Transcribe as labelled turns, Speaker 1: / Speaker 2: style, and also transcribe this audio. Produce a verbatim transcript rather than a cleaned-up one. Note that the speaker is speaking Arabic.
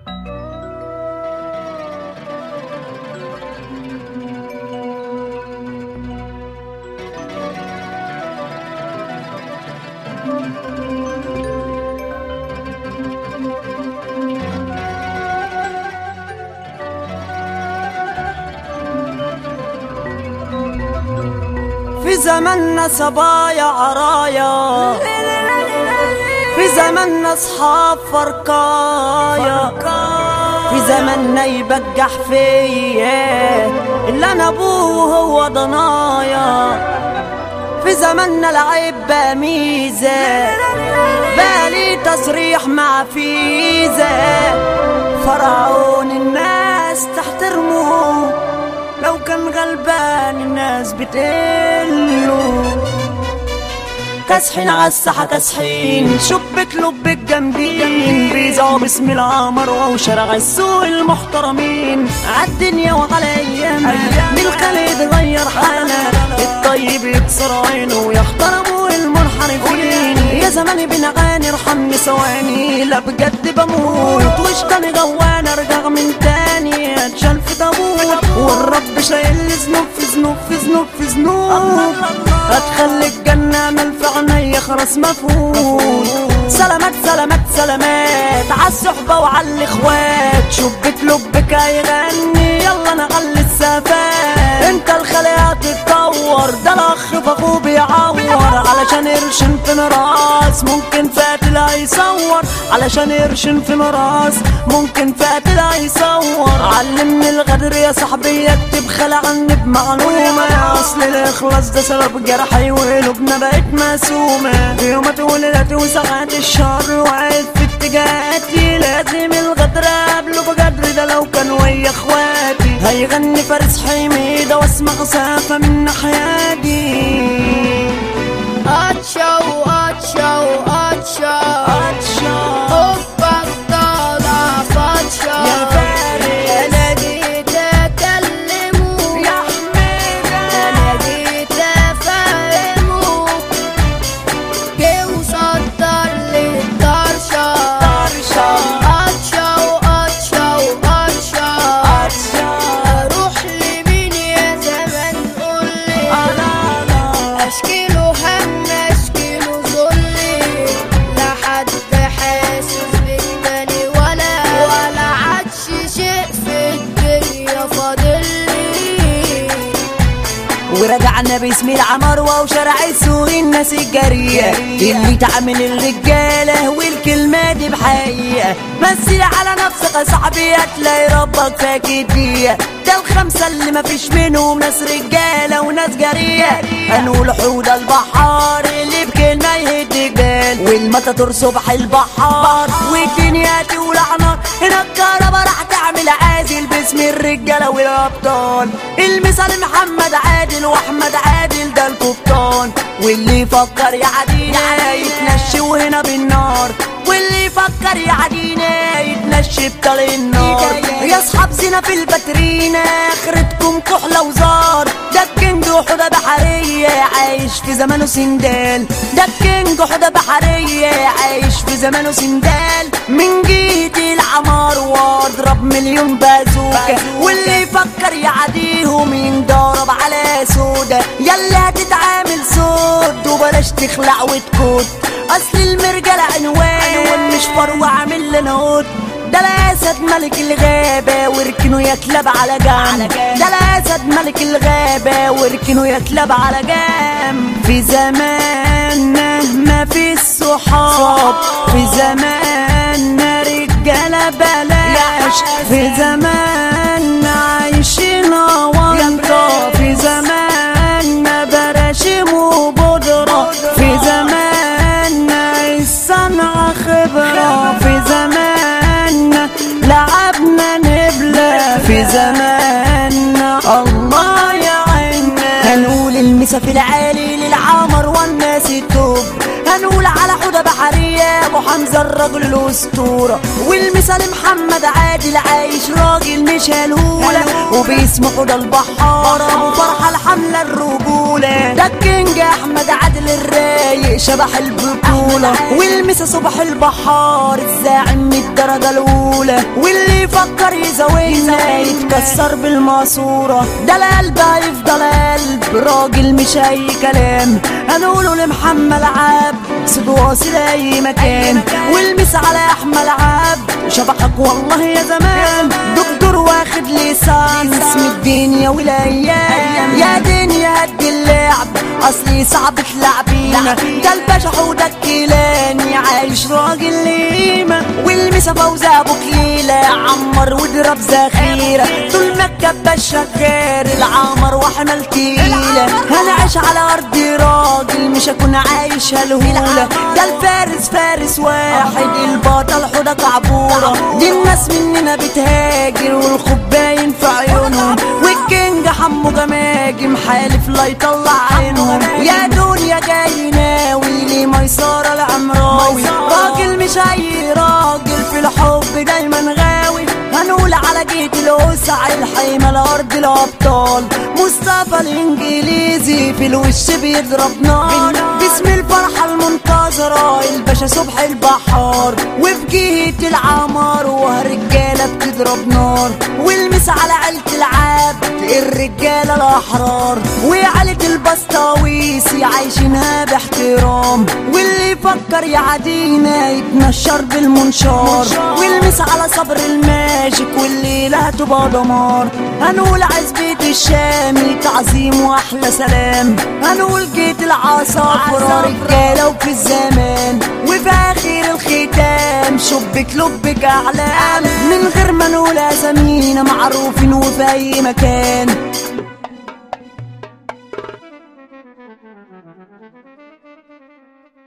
Speaker 1: في زمننا صبايا عرايا، في زمننا اصحاب فرقايا، في زمننا يبجح فيا اللي انا ابوه هو ضنايا، في زمننا العيب بقى ميزة بالي تصريح مع فيزة، فرعون الناس تحترمه لو كان غلبان الناس بتقله، كاسحين عالساحة كاسحين شبك لبك جامدين، بيزعوا باسم العمر وشارع السوق المحترمين، عالدنيا وعلى ايامها بالخلق يتغير حالها، الطيب يكسر عينه ويحترموا المنحرفين، يا زماني بنغاني ارحمني ثواني لا بجد بموت، وش تاني جوان ارجع من تاني اتشال في تابوت، والرب شايل ذنوب في ذنوب في ذنوب في ذنوب، هتخلي الجنة مال في عينيا خلاص مفهوم، سلامات سلامات سلامات عالصحبة وعالاخوات، شبك لبك هيغني يلا نغلي السفات، انت الخليقة تتطور ده الاخ فاخوه بيعور، علشان يرشن في مراس ممكن فاتل هيصور، علشان يرشن في مراس ممكن فاتل هيصور، علمني الغدر يا صاحبي اكتب خلع عني بمعلومة، اصل الاخلاص ده سبب جرحي وقلوبنا بقت مسومة، في يومات وليلاتي وساعات الشهر واقف في اتجاهاتي، لازم الغدر قبله بجدر ده لو كان ويا اخواتي، هيغني فارس حميدة واسمع سافة من ناحياتي،
Speaker 2: اتشا واتشا واتشا اتشا حبك طالع فاتشا
Speaker 1: يا فارس،
Speaker 2: انا جيت اكلمه
Speaker 1: يا حميدة
Speaker 2: انا جيت افهمه، جه وصدر لي الطرشة
Speaker 1: طرشة
Speaker 2: اتشا واتشا واتشا
Speaker 1: اتشا،
Speaker 2: اروح لمين يا زمان قولي،
Speaker 1: انا انا
Speaker 2: اشكي له هم اشكي له ذلي، لا حد حاسس بالتاني ولا ولا عادش شيء في الدنيا فاضلي،
Speaker 1: ورجعنا باسم العمروة وشارع السوق الناس الجرية اللي تعمل الرجالة والكلمة دي بحقيقة، مثل على نفسك يا صاحبي هتلاقي ربك فاكر بيها، ده الخمسة اللي مفيش منهم ناس رجالة وناس جرية، هنقول حوض البحار اللي بكلمة يهد جبال، والمطاطور صبح البحار والدنيا تولع نار، هنا الكهربا راح تعمل عازل باسم الرجالة والأبطال، المثال محمد عادل واحمد عادل ده القبطان، واللي يفكر يعدينا يتنشي وهنا بالنار، واللي يفكر يعدينا يتنشي بطلق النار، يا اصحاب زينة في الباترينا اخرتكم كحلة وزار، ده الكينج حوضة بحرية عايش في زمانه سندال، ده الكينج حوضة بحرية عايش في زمانه سندال، من جيت العمار واضرب مليون بازوكا، واللي يفكر يعديهم ينضرب على سودا، يلا هتتعامل سود وبلاش تخلع وتكوت، اصل المرجل عنوان مش فروة عامل لنا هود، ده الاسد ملك الغابة وركنه يتلب على جنب، ده الاسد ملك الغابة وركنه يتلب على جنب، في زماننا ما في الصحاب، في زماننا رجالة بلاش، في زماننا عايشين وانطة، في زماننا براشم وبودرة، في زماننا الصنعة خبرة، في زماننا لعبنا نبلة، في زماننا الله يعيننا، هنقول المسا في العالي للعمر والناس التوب، هنقول على حوضة بحرية ابو حمزه الرجل الاسطوره، والمثال محمد عادل عايش راجل مش هلهوله، وبيسمحوا ده البحاره وفرحه الحمله الرجوله، ده الكينج احمد عادل الرايق شبح البطوله، والمسا صبح البحار الزاعم من الدرجه الاولى، واللي يفكر يزاولنا يتكسر بالماسوره، ده القلب هيفضل قلب راجل مش اي كلام، هنقوله لمحمد عبد صد واصل اي مكان، والمس على احمد عبد شبحك والله يا زمان، دكتور واخد لسانس من الدنيا والايام، يا دنيا قد اللعب اصلي صعب تلعبينا، ده الباشا حوده الكيلاني عايش راجل ليمه، والمسا فوزي ابو كليله عمر واضرب ذخيره، طول ما الكبه شغال العمر واحنا التقيله، هنعيش على ارض راجل مش هكون عايش هلهوله، ده الفارس فارس واحد البطل حوده كعبوره، دي الناس مننا بتهاجر والخب باين في عيونهم، والكينج حمو جماجم حالف لا يطلع عينهم، يا دنيا جاي ناوي لي ميسره العمراوي، راجل مش اي راجل في الحب دايما غاوي، هنقول على جيت الوسع الحيمه لارض الابطال، مصطفى الانجليزي في الوش بيضرب نار، باسم الفرحه المنتظره الباشا صبح البحار، وفي جهه العمار وهالرجاله بتضرب نار، والمس على عيله العبد الرجاله الاحرار، وعيله البسطاويسي عايشينها باحترام، واللي يفكر يعادينا يتنشر بالمنشار، والمس على صبر الماجيك والليله هتبقى دمار، هنقول عزبة الشامي تعظيم واحلى سلام، هنقول جيت العصافرة رجاله وفي الزمان، وفي اخر الختام شبك لبك اعلام، من غير ما نقول اسامينا معروفين وفي اي مكان.